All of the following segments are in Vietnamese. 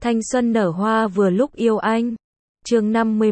Thanh xuân nở hoa vừa lúc yêu anh. Chương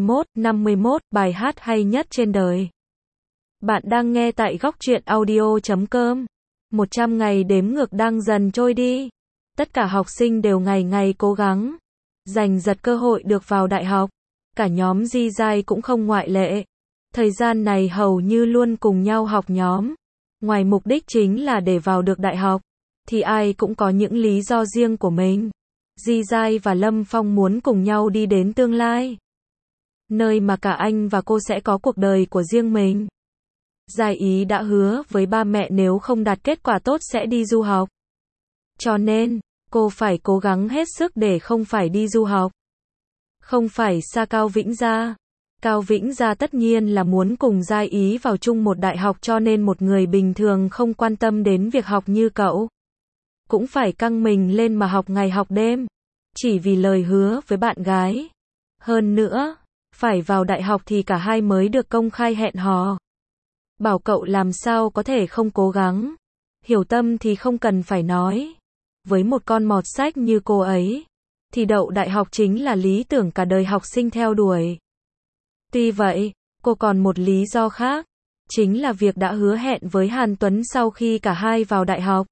51, bài hát hay nhất trên đời. Bạn đang nghe tại Góc Truyện Audio.com. 100 ngày đếm ngược đang dần trôi đi. Tất cả học sinh đều ngày ngày cố gắng, giành giật cơ hội được vào đại học. Cả nhóm Di Giai cũng không ngoại lệ. Thời gian này hầu như luôn cùng nhau học nhóm. Ngoài mục đích chính là để vào được đại học, thì ai cũng có những lý do riêng của mình. Di Giai và Lâm Phong muốn cùng nhau đi đến tương lai, nơi mà cả anh và cô sẽ có cuộc đời của riêng mình. Giai Ý đã hứa với ba mẹ nếu không đạt kết quả tốt sẽ đi du học. Cho nên, cô phải cố gắng hết sức để không phải đi du học. Không phải xa Cao Vĩnh Gia. Cao Vĩnh Gia tất nhiên là muốn cùng Giai Ý vào chung một đại học, cho nên một người bình thường không quan tâm đến việc học như cậu cũng phải căng mình lên mà học ngày học đêm, chỉ vì lời hứa với bạn gái. Hơn nữa, phải vào đại học thì cả hai mới được công khai hẹn hò. Bảo cậu làm sao có thể không cố gắng. Hiểu Tâm thì không cần phải nói. Với một con mọt sách như cô ấy, thì đậu đại học chính là lý tưởng cả đời học sinh theo đuổi. Tuy vậy, cô còn một lý do khác, chính là việc đã hứa hẹn với Hàn Tuấn sau khi cả hai vào đại học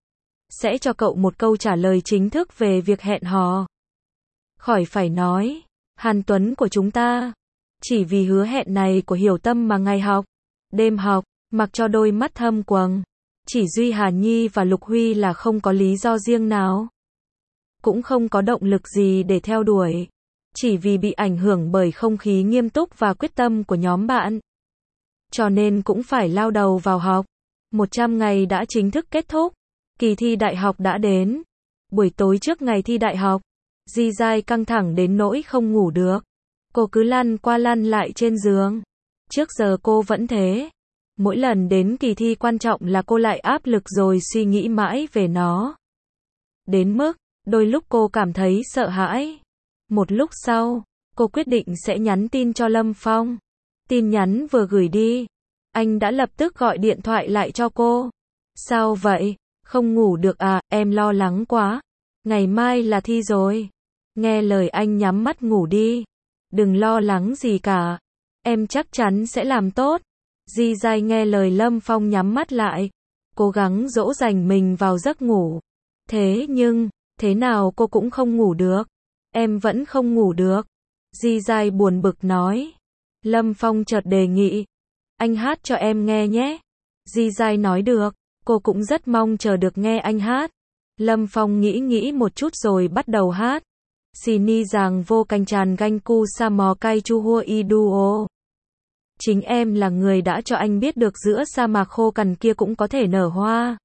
sẽ cho cậu một câu trả lời chính thức về việc hẹn hò. Khỏi phải nói, Hàn Tuấn của chúng ta, chỉ vì hứa hẹn này của Hiểu Tâm mà ngày học, đêm học, mặc cho đôi mắt thâm quầng. Chỉ duy Hà Nhi và Lục Huy là không có lý do riêng nào, cũng không có động lực gì để theo đuổi, chỉ vì bị ảnh hưởng bởi không khí nghiêm túc và quyết tâm của nhóm bạn. Cho nên cũng phải lao đầu vào học. 100 ngày đã chính thức kết thúc. Kỳ thi đại học đã đến. Buổi tối trước ngày thi đại học, Di Giai căng thẳng đến nỗi không ngủ được. Cô cứ lăn qua lăn lại trên giường. Trước giờ cô vẫn thế. Mỗi lần đến kỳ thi quan trọng là cô lại áp lực rồi suy nghĩ mãi về nó. Đến mức, đôi lúc cô cảm thấy sợ hãi. Một lúc sau, cô quyết định sẽ nhắn tin cho Lâm Phong. Tin nhắn vừa gửi đi, anh đã lập tức gọi điện thoại lại cho cô. Sao vậy? Không ngủ được à? Em lo lắng quá. Ngày mai là thi rồi. Nghe lời anh, nhắm mắt ngủ đi. Đừng lo lắng gì cả. Em chắc chắn sẽ làm tốt. Di Giai nghe lời Lâm Phong nhắm mắt lại, cố gắng dỗ dành mình vào giấc ngủ. Thế nhưng, thế nào cô cũng không ngủ được. Em vẫn không ngủ được. Di Giai buồn bực nói. Lâm Phong chợt đề nghị. Anh hát cho em nghe nhé. Di Giai nói được. Cô cũng rất mong chờ được nghe anh hát. Lâm Phong nghĩ một chút rồi bắt đầu hát. Xì ni giàng vô canh tràn ganh cu sa mò cay chu hua y duo. Chính em là người đã cho anh biết được giữa sa mạc khô cằn kia cũng có thể nở hoa.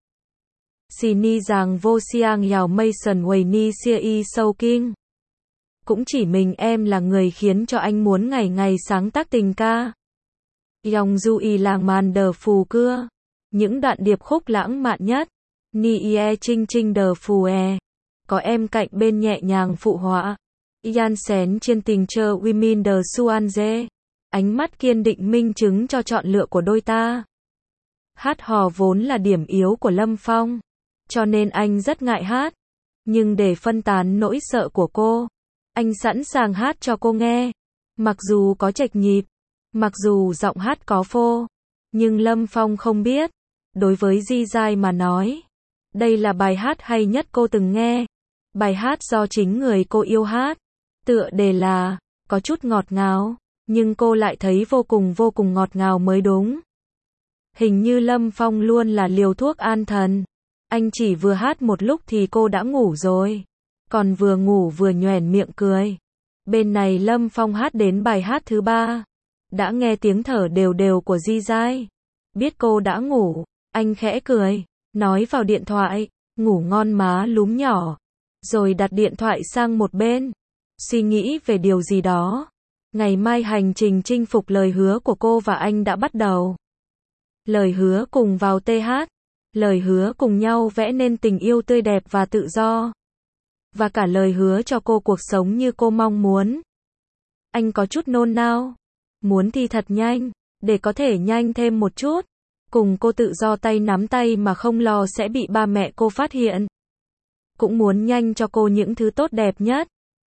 Xì ni giàng vô siang yào mây sần quầy ni sia y sâu kinh. Cũng chỉ mình em là người khiến cho anh muốn ngày ngày sáng tác tình ca. Yong du y làng màn đờ phù cưa. Những đoạn điệp khúc lãng mạn nhất. Ni ie trinh trinh đờ phù e. Có em cạnh bên nhẹ nhàng phụ họa. Yan xén trên tình chơ women đờ suan dê. Ánh mắt kiên định minh chứng cho chọn lựa của đôi ta. Hát hò vốn là điểm yếu của Lâm Phong, cho nên anh rất ngại hát. Nhưng để phân tán nỗi sợ của cô, anh sẵn sàng hát cho cô nghe. Mặc dù có chệch nhịp, mặc dù giọng hát có phô, nhưng Lâm Phong không biết, đối với Di Giai mà nói, đây là bài hát hay nhất cô từng nghe. Bài hát do chính người cô yêu hát. Tựa đề là có chút ngọt ngào, nhưng cô lại thấy vô cùng ngọt ngào mới đúng. Hình như Lâm Phong luôn là liều thuốc an thần. Anh chỉ vừa hát một lúc thì cô đã ngủ rồi. Còn vừa ngủ vừa nhoẻn miệng cười. Bên này Lâm Phong hát đến bài hát thứ 3. Đã nghe tiếng thở đều đều của Di Giai. Biết cô đã ngủ, anh khẽ cười, nói vào điện thoại, ngủ ngon má lúm nhỏ. Rồi đặt điện thoại sang một bên, suy nghĩ về điều gì đó. Ngày mai hành trình chinh phục lời hứa của cô và anh đã bắt đầu. Lời hứa cùng vào TH. Lời hứa cùng nhau vẽ nên tình yêu tươi đẹp và tự do. Và cả lời hứa cho cô cuộc sống như cô mong muốn. Anh có chút nôn nao. Muốn thi thật nhanh, để có thể nhanh thêm một chút. Cùng cô tự do tay nắm tay mà không lo sẽ bị ba mẹ cô phát hiện. Cũng muốn nhanh cho cô những thứ tốt đẹp nhất.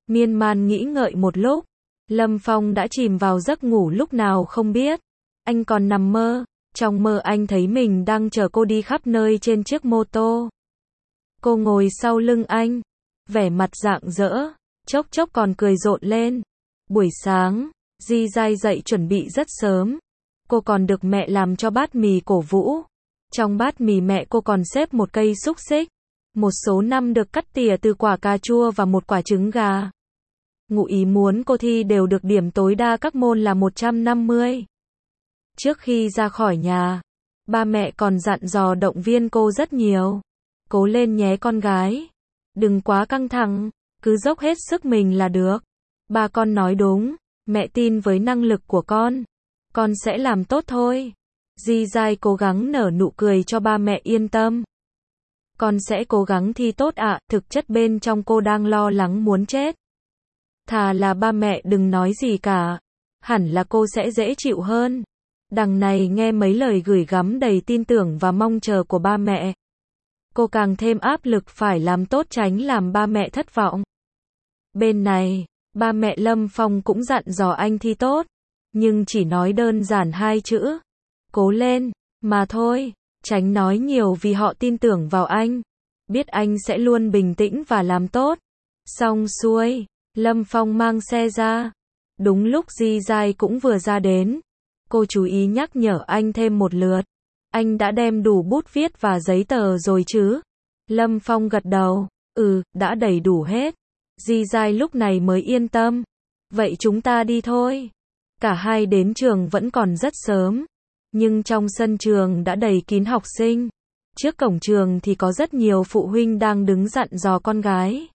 Miên man nghĩ ngợi một lúc, Lâm Phong đã chìm vào giấc ngủ lúc nào không biết. Anh còn nằm mơ, trong mơ anh thấy mình đang chở cô đi khắp nơi trên chiếc mô tô. Cô ngồi sau lưng anh, vẻ mặt rạng rỡ, chốc chốc còn cười rộ lên. Buổi sáng, Di Dai dậy chuẩn bị rất sớm. Cô còn được mẹ làm cho bát mì cổ vũ. Trong bát mì mẹ cô còn xếp một cây xúc xích, một số năm được cắt tỉa từ quả cà chua và một quả trứng gà. Ngụ ý muốn cô thi đều được điểm tối đa các môn là 150. Trước khi ra khỏi nhà, ba mẹ còn dặn dò động viên cô rất nhiều. Cố lên nhé con gái. Đừng quá căng thẳng, cứ dốc hết sức mình là được. Ba con nói đúng, mẹ tin với năng lực của con sẽ làm tốt thôi. Di Dai cố gắng nở nụ cười cho ba mẹ yên tâm. Con sẽ cố gắng thi tốt ạ, thực chất bên trong cô đang lo lắng muốn chết. Thà là ba mẹ đừng nói gì cả, hẳn là cô sẽ dễ chịu hơn. Đằng này nghe mấy lời gửi gắm đầy tin tưởng và mong chờ của ba mẹ. Cô càng thêm áp lực phải làm tốt tránh làm ba mẹ thất vọng. Bên này, ba mẹ Lâm Phong cũng dặn dò anh thi tốt, nhưng chỉ nói đơn giản 2 chữ. Cố lên, mà thôi, tránh nói nhiều vì họ tin tưởng vào anh. Biết anh sẽ luôn bình tĩnh và làm tốt. Xong xuôi, Lâm Phong mang xe ra. Đúng lúc Di Dai cũng vừa ra đến. Cô chú ý nhắc nhở anh thêm một lượt. Anh đã đem đủ bút viết và giấy tờ rồi chứ? Lâm Phong gật đầu. Đã đầy đủ hết. Di Dai lúc này mới yên tâm. Vậy chúng ta đi thôi. Cả hai đến trường vẫn còn rất sớm. Nhưng trong sân trường đã đầy kín học sinh. Trước cổng trường thì có rất nhiều phụ huynh đang đứng dặn dò con gái.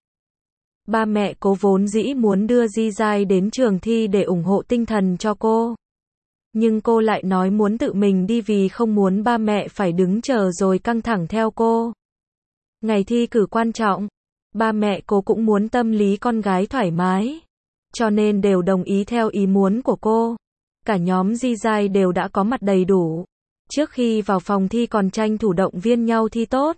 Ba mẹ cô vốn dĩ muốn đưa Di Dai đến trường thi để ủng hộ tinh thần cho cô. Nhưng cô lại nói muốn tự mình đi vì không muốn ba mẹ phải đứng chờ rồi căng thẳng theo cô. Ngày thi cử quan trọng, ba mẹ cô cũng muốn tâm lý con gái thoải mái. Cho nên đều đồng ý theo ý muốn của cô. Cả nhóm Di Dai đều đã có mặt đầy đủ. Trước khi vào phòng thi còn tranh thủ động viên nhau thi tốt.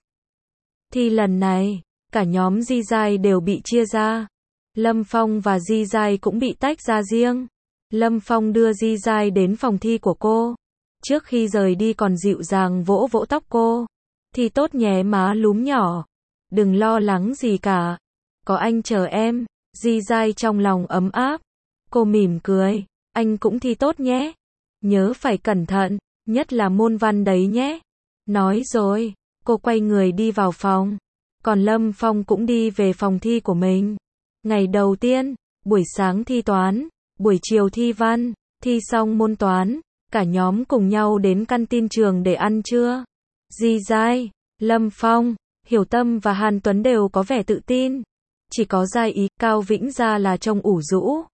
Thi lần này, cả nhóm Di Dai đều bị chia ra. Lâm Phong và Di Dai cũng bị tách ra riêng. Lâm Phong đưa Di Dai đến phòng thi của cô. Trước khi rời đi còn dịu dàng vỗ vỗ tóc cô. Thi tốt nhé má lúm nhỏ. Đừng lo lắng gì cả. Có anh chờ em. Di Dai trong lòng ấm áp. Cô mỉm cười. Anh cũng thi tốt nhé. Nhớ phải cẩn thận, nhất là môn văn đấy nhé. Nói rồi, cô quay người đi vào phòng. Còn Lâm Phong cũng đi về phòng thi của mình. Ngày đầu tiên, buổi sáng thi toán, buổi chiều thi văn, thi xong môn toán, cả nhóm cùng nhau đến căn tin trường để ăn trưa. Di Dai, Lâm Phong, Hiểu Tâm và Hàn Tuấn đều có vẻ tự tin. Chỉ có Giai Ý, Cao Vĩnh Gia là trông ủ rũ.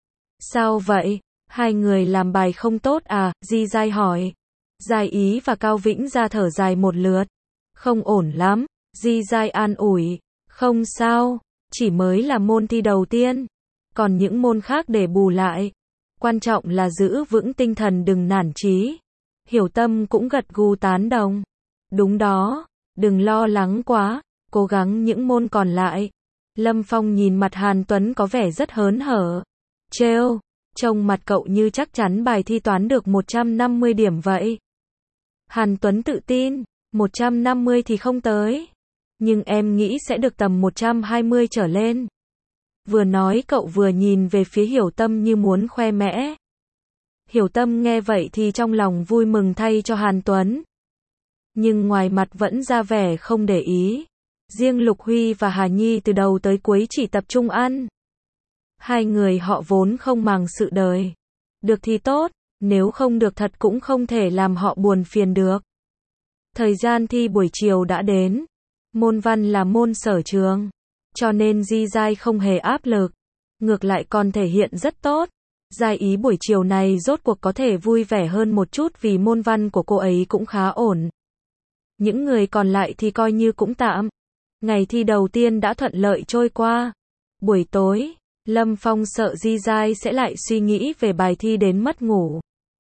Sao vậy? Hai người làm bài không tốt à? Di Dai hỏi. Giai Ý và Cao Vĩnh Gia thở dài một lượt. Không ổn lắm. Di Dai an ủi. Không sao, chỉ mới là môn thi đầu tiên. Còn những môn khác để bù lại. Quan trọng là giữ vững tinh thần đừng nản chí. Hiểu Tâm cũng gật gù tán đồng. Đúng đó, đừng lo lắng quá, cố gắng những môn còn lại. Lâm Phong nhìn mặt Hàn Tuấn có vẻ rất hớn hở. Trêu, trông mặt cậu như chắc chắn bài thi toán được 150 điểm vậy. Hàn Tuấn tự tin, 150 thì không tới. Nhưng em nghĩ sẽ được tầm 120 trở lên. Vừa nói cậu vừa nhìn về phía Hiểu Tâm như muốn khoe mẽ. Hiểu Tâm nghe vậy thì trong lòng vui mừng thay cho Hàn Tuấn. Nhưng ngoài mặt vẫn ra vẻ không để ý. Riêng Lục Huy và Hà Nhi từ đầu tới cuối chỉ tập trung ăn. Hai người họ vốn không màng sự đời. Được thì tốt, nếu không được thật cũng không thể làm họ buồn phiền được. Thời gian thi buổi chiều đã đến. Môn văn là môn sở trường. Cho nên Di Dai không hề áp lực. Ngược lại còn thể hiện rất tốt. Giai Ý buổi chiều này rốt cuộc có thể vui vẻ hơn một chút vì môn văn của cô ấy cũng khá ổn. Những người còn lại thì coi như cũng tạm. Ngày thi đầu tiên đã thuận lợi trôi qua. Buổi tối, Lâm Phong sợ Di Dai sẽ lại suy nghĩ về bài thi đến mất ngủ.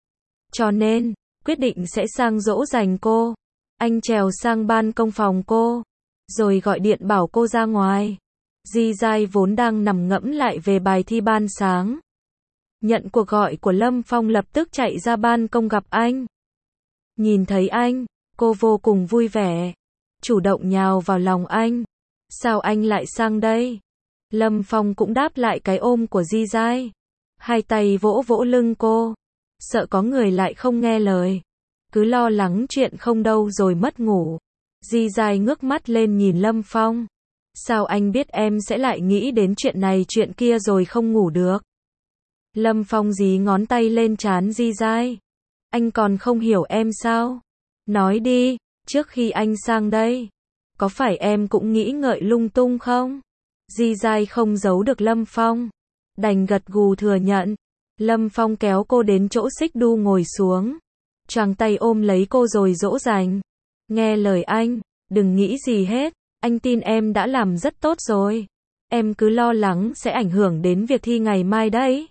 Cho nên, quyết định sẽ sang dỗ dành cô. Anh trèo sang ban công phòng cô, rồi gọi điện bảo cô ra ngoài. Di Giai vốn đang nằm ngẫm lại về bài thi ban sáng. Nhận cuộc gọi của Lâm Phong lập tức chạy ra ban công gặp anh. Nhìn thấy anh, cô vô cùng vui vẻ, chủ động nhào vào lòng anh. Sao anh lại sang đây? Lâm Phong cũng đáp lại cái ôm của Di Giai. Hai tay vỗ vỗ lưng cô. Sợ có người lại không nghe lời. Cứ lo lắng chuyện không đâu rồi mất ngủ. Di Giai ngước mắt lên nhìn Lâm Phong. Sao anh biết em sẽ lại nghĩ đến chuyện này chuyện kia rồi không ngủ được? Lâm Phong dí ngón tay lên trán Di Giai. Anh còn không hiểu em sao? Nói đi, trước khi anh sang đây, có phải em cũng nghĩ ngợi lung tung không? Di Giai không giấu được Lâm Phong, đành gật gù thừa nhận. Lâm Phong kéo cô đến chỗ xích đu ngồi xuống, choàng tay ôm lấy cô rồi dỗ dành. Nghe lời anh, đừng nghĩ gì hết, anh tin em đã làm rất tốt rồi. Em cứ lo lắng sẽ ảnh hưởng đến việc thi ngày mai đấy.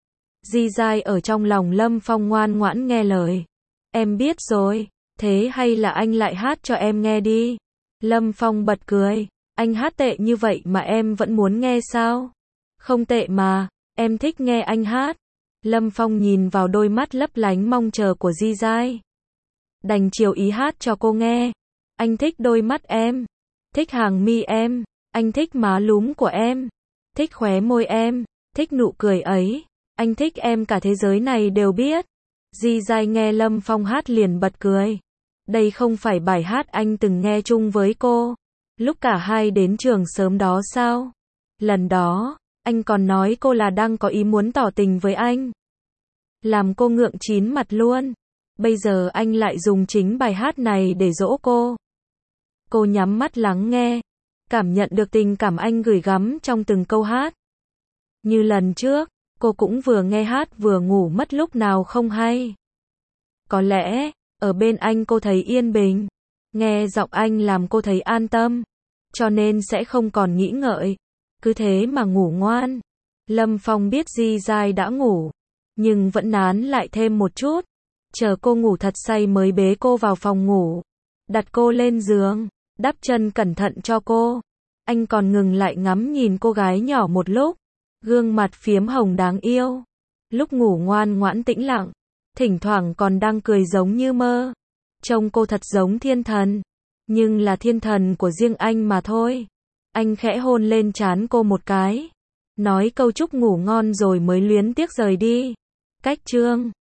Di Giai ở trong lòng Lâm Phong ngoan ngoãn nghe lời. Em biết rồi, thế hay là anh lại hát cho em nghe đi. Lâm Phong bật cười, anh hát tệ như vậy mà em vẫn muốn nghe sao? Không tệ mà, em thích nghe anh hát. Lâm Phong nhìn vào đôi mắt lấp lánh mong chờ của Di Giai. Đành chiều ý hát cho cô nghe. Anh thích đôi mắt em, thích hàng mi em, anh thích má lúm của em, thích khóe môi em, thích nụ cười ấy. Anh thích em cả thế giới này đều biết. Di Giai nghe Lâm Phong hát liền bật cười. Đây không phải bài hát anh từng nghe chung với cô, lúc cả hai đến trường sớm đó sao? Lần đó, anh còn nói cô là đang có ý muốn tỏ tình với anh. Làm cô ngượng chín mặt luôn. Bây giờ anh lại dùng chính bài hát này để dỗ cô. Cô nhắm mắt lắng nghe, cảm nhận được tình cảm anh gửi gắm trong từng câu hát. Như lần trước, cô cũng vừa nghe hát vừa ngủ mất lúc nào không hay. Có lẽ, ở bên anh cô thấy yên bình, nghe giọng anh làm cô thấy an tâm, cho nên sẽ không còn nghĩ ngợi. Cứ thế mà ngủ ngoan. Lâm Phong biết Di Giai đã ngủ, nhưng vẫn nán lại thêm một chút, chờ cô ngủ thật say mới bế cô vào phòng ngủ, đặt cô lên giường, đắp chân cẩn thận cho cô. Anh còn ngừng lại ngắm nhìn cô gái nhỏ một lúc, gương mặt phiếm hồng đáng yêu, lúc ngủ ngoan ngoãn tĩnh lặng, thỉnh thoảng còn đang cười giống như mơ. Trông cô thật giống thiên thần, nhưng là thiên thần của riêng anh mà thôi. Anh khẽ hôn lên trán cô một cái, nói câu chúc ngủ ngon rồi mới luyến tiếc rời đi. Cách chương